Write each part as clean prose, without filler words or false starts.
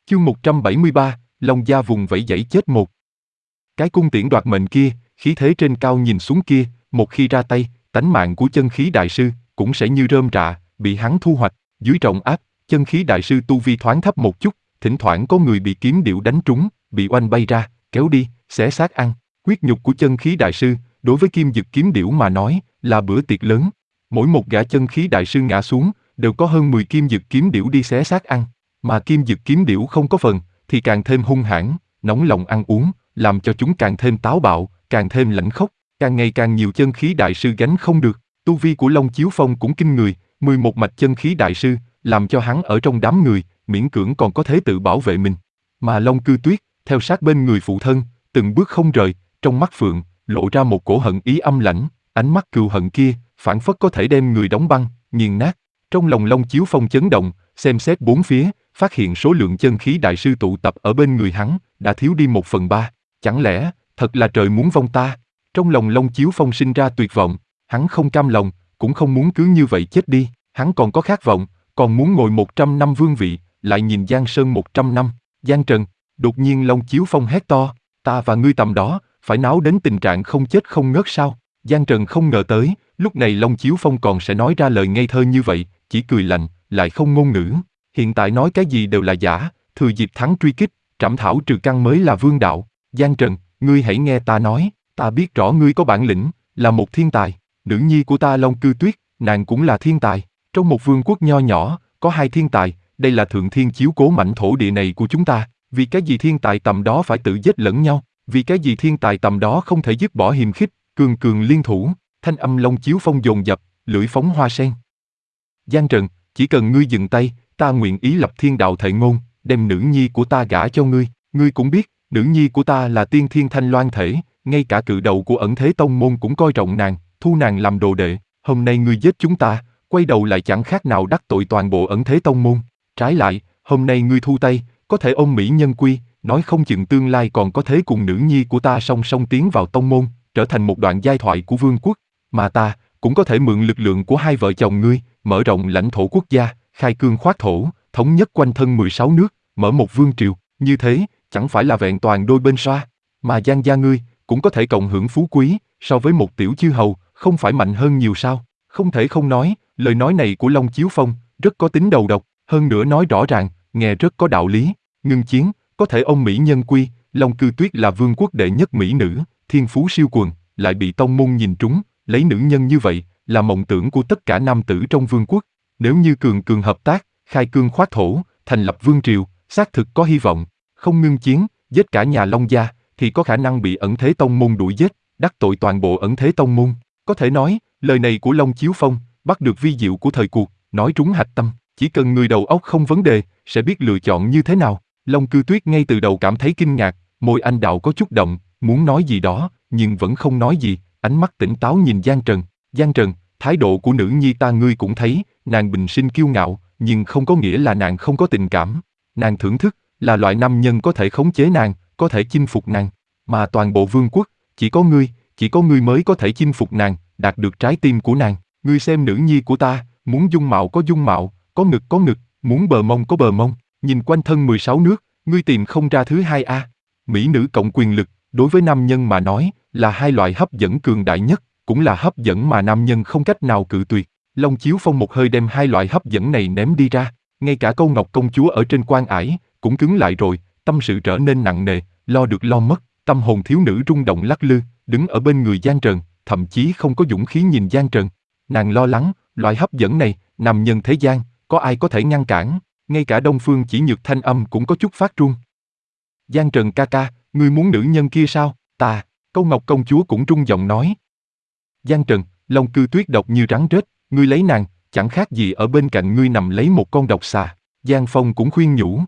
Chương 173, Long Gia vùng vẫy giãy chết một. Cái cung tiễn đoạt mệnh kia, khí thế trên cao nhìn xuống kia, một khi ra tay, tánh mạng của chân khí đại sư cũng sẽ như rơm rạ, bị hắn thu hoạch. Dưới trọng áp, chân khí đại sư tu vi thoáng thấp một chút, thỉnh thoảng có người bị kiếm điệu đánh trúng, bị oanh bay ra, kéo đi, xé xác ăn. Huyết nhục của chân khí đại sư, đối với Kim Dực kiếm điểu mà nói, là bữa tiệc lớn. Mỗi một gã chân khí đại sư ngã xuống, đều có hơn 10 Kim Dực kiếm điểu đi xé xác ăn. Mà Kim Dực kiếm điểu không có phần, thì càng thêm hung hãn, nóng lòng ăn uống, làm cho chúng càng thêm táo bạo, càng thêm lãnh khốc, càng ngày càng nhiều chân khí đại sư gánh không được. Tu vi của Long Chiếu Phong cũng kinh người, 11 mạch chân khí đại sư, làm cho hắn ở trong đám người, miễn cưỡng còn có thể tự bảo vệ mình. Mà Long Cư Tuyết, theo sát bên người phụ thân, từng bước không rời, trong mắt phượng, lộ ra một cổ hận ý âm lãnh, ánh mắt cừu hận kia, phảng phất có thể đem người đóng băng, nghiền nát. Trong lòng Long Chiếu Phong chấn động, xem xét bốn phía, phát hiện số lượng chân khí đại sư tụ tập ở bên người hắn, đã thiếu đi 1/3. Chẳng lẽ, thật là trời muốn vong ta? Trong lòng Long Chiếu Phong sinh ra tuyệt vọng, hắn không cam lòng, cũng không muốn cứ như vậy chết đi, hắn còn có khát vọng, còn muốn ngồi 100 năm vương vị, lại nhìn Giang Sơn 100 năm. Giang Trần, đột nhiên Long Chiếu Phong hét to, ta và ngươi tầm đó, phải náo đến tình trạng không chết không ngớt sao? Giang Trần không ngờ tới, lúc này Long Chiếu Phong còn sẽ nói ra lời ngây thơ như vậy, chỉ cười lạnh, lại không ngôn ngữ. Hiện tại nói cái gì đều là giả, thừa dịp thắng truy kích, trảm thảo trừ căn mới là vương đạo. Giang Trần, ngươi hãy nghe ta nói, ta biết rõ ngươi có bản lĩnh, là một thiên tài. Nữ nhi của ta Long Cư Tuyết, nàng cũng là thiên tài. Trong một vương quốc nho nhỏ, có hai thiên tài, đây là thượng thiên chiếu cố mảnh thổ địa này của chúng ta. Vì cái gì thiên tài tầm đó phải tự giết lẫn nhau? Vì cái gì thiên tài tầm đó không thể dứt bỏ hiềm khích, cường cường liên thủ? Thanh âm Long Chiếu Phong dồn dập, lưỡi phóng hoa sen. Giang Trần, chỉ cần ngươi dừng tay, ta nguyện ý lập thiên đạo thệ ngôn, đem nữ nhi của ta gả cho ngươi. Ngươi cũng biết, nữ nhi của ta là tiên thiên thanh loan thể, ngay cả cự đầu của Ẩn Thế Tông môn cũng coi trọng nàng, thu nàng làm đồ đệ. Hôm nay ngươi giết chúng ta, quay đầu lại chẳng khác nào đắc tội toàn bộ Ẩn Thế Tông môn. Trái lại, hôm nay ngươi thu tay, có thể ôm mỹ nhân quy, nói không chừng tương lai còn có thể cùng nữ nhi của ta song song tiến vào tông môn, trở thành một đoạn giai thoại của vương quốc. Mà ta, cũng có thể mượn lực lượng của hai vợ chồng ngươi, mở rộng lãnh thổ quốc gia, khai cương khoát thổ, thống nhất quanh thân 16 nước, mở một vương triều. Như thế, chẳng phải là vẹn toàn đôi bên xoa. Mà Giang gia ngươi, cũng có thể cộng hưởng phú quý, so với một tiểu chư hầu, không phải mạnh hơn nhiều sao? Không thể không nói, lời nói này của Long Chiếu Phong, rất có tính đầu độc, hơn nữa nói rõ ràng, nghe rất có đạo lý. Ngưng chiến, có thể ôm mỹ nhân quy, Long Cư Tuyết là vương quốc đệ nhất mỹ nữ, thiên phú siêu quần, lại bị tông môn nhìn trúng, lấy nữ nhân như vậy, là mộng tưởng của tất cả nam tử trong vương quốc. Nếu như cường cường hợp tác, khai cương khoát thổ, thành lập vương triều, xác thực có hy vọng. Không ngưng chiến, giết cả nhà Long gia, thì có khả năng bị Ẩn Thế Tông môn đuổi giết, đắc tội toàn bộ Ẩn Thế Tông môn. Có thể nói, lời này của Long Chiếu Phong, bắt được vi diệu của thời cuộc, nói trúng hạch tâm. Chỉ cần người đầu óc không vấn đề, sẽ biết lựa chọn như thế nào. Long Cư Tuyết ngay từ đầu cảm thấy kinh ngạc, môi anh đào có chút động, muốn nói gì đó, nhưng vẫn không nói gì, ánh mắt tỉnh táo nhìn Giang Trần. Giang Trần, thái độ của nữ nhi ta ngươi cũng thấy, nàng bình sinh kiêu ngạo, nhưng không có nghĩa là nàng không có tình cảm. Nàng thưởng thức, là loại nam nhân có thể khống chế nàng, có thể chinh phục nàng. Mà toàn bộ vương quốc, chỉ có ngươi mới có thể chinh phục nàng, đạt được trái tim của nàng. Ngươi xem nữ nhi của ta, muốn dung mạo có dung mạo, có ngực, muốn bờ mông có bờ mông, nhìn quanh thân 16 nước, ngươi tìm không ra thứ hai a. Mỹ nữ cộng quyền lực, đối với nam nhân mà nói, là hai loại hấp dẫn cường đại nhất, cũng là hấp dẫn mà nam nhân không cách nào cự tuyệt. Long Chiếu Phong một hơi đem hai loại hấp dẫn này ném đi ra, ngay cả Câu Ngọc công chúa ở trên quan ải, cũng cứng lại rồi, tâm sự trở nên nặng nề, lo được lo mất, tâm hồn thiếu nữ rung động lắc lư, đứng ở bên người Giang Trần, thậm chí không có dũng khí nhìn Giang Trần. Nàng lo lắng, loại hấp dẫn này, nam nhân thế gian, có ai có thể ngăn cản, ngay cả Đông Phương Chỉ Nhược thanh âm cũng có chút phát run. Giang Trần ca ca, ngươi muốn nữ nhân kia sao? Ta, Câu Ngọc công chúa cũng rung giọng nói. Giang Trần, Long Cư Tuyết độc như rắn rết, ngươi lấy nàng, chẳng khác gì ở bên cạnh ngươi nằm lấy một con độc xà. Giang Phong cũng khuyên nhủ.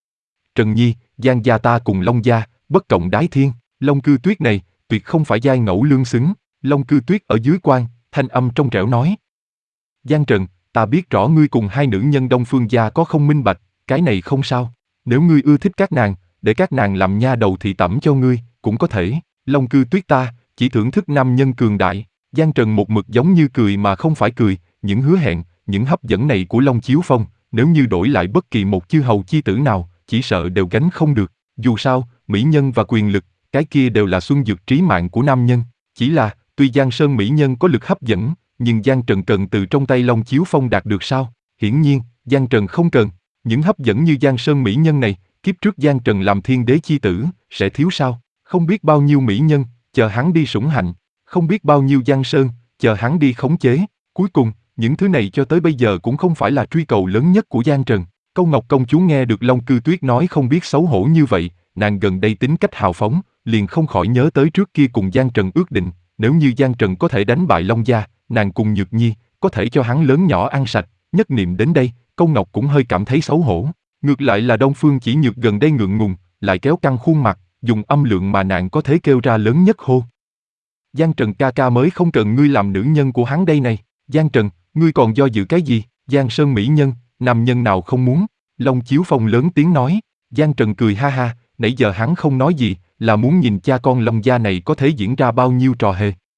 Trần Nhi, Giang gia ta cùng Long gia, bất cộng đái thiên, Long Cư Tuyết này, tuyệt không phải giai ngẫu lương xứng. Long Cư Tuyết ở dưới quan, thanh âm trong trẻo nói. Giang Trần, ta biết rõ ngươi cùng hai nữ nhân Đông Phương gia có không minh bạch, cái này không sao. Nếu ngươi ưa thích các nàng, để các nàng làm nha đầu thị tẩm cho ngươi, cũng có thể. Long Cư Tuyết ta, chỉ thưởng thức nam nhân cường đại. Giang Trần một mực giống như cười mà không phải cười, những hứa hẹn, những hấp dẫn này của Long Chiếu Phong, nếu như đổi lại bất kỳ một chư hầu chi tử nào, chỉ sợ đều gánh không được. Dù sao, mỹ nhân và quyền lực, cái kia đều là xuân dược trí mạng của nam nhân. Chỉ là, tuy Giang Sơn mỹ nhân có lực hấp dẫn, nhưng Giang Trần cần từ trong tay Long Chiếu Phong đạt được sao? Hiển nhiên, Giang Trần không cần. Những hấp dẫn như Giang Sơn mỹ nhân này, kiếp trước Giang Trần làm thiên đế chi tử, sẽ thiếu sao? Không biết bao nhiêu mỹ nhân, chờ hắn đi sủng hạnh. Không biết bao nhiêu Giang Sơn, chờ hắn đi khống chế. Cuối cùng, những thứ này cho tới bây giờ cũng không phải là truy cầu lớn nhất của Giang Trần. Câu Ngọc công chúa nghe được Long Cư Tuyết nói không biết xấu hổ như vậy, nàng gần đây tính cách hào phóng, liền không khỏi nhớ tới trước kia cùng Giang Trần ước định, nếu như Giang Trần có thể đánh bại Long gia, nàng cùng Nhược Nhi, có thể cho hắn lớn nhỏ ăn sạch. Nhất niệm đến đây, Câu Ngọc cũng hơi cảm thấy xấu hổ. Ngược lại là Đông Phương Chỉ Nhược gần đây ngượng ngùng, lại kéo căng khuôn mặt, dùng âm lượng mà nàng có thể kêu ra lớn nhất hô. Giang Trần ca ca mới không cần ngươi làm nữ nhân của hắn đây này. Giang Trần, ngươi còn do dự cái gì? Giang Sơn mỹ nhân, nam nhân nào không muốn? Long Chiếu Phong lớn tiếng nói. Giang Trần cười ha ha, nãy giờ hắn không nói gì, là muốn nhìn cha con Long gia này có thể diễn ra bao nhiêu trò hề.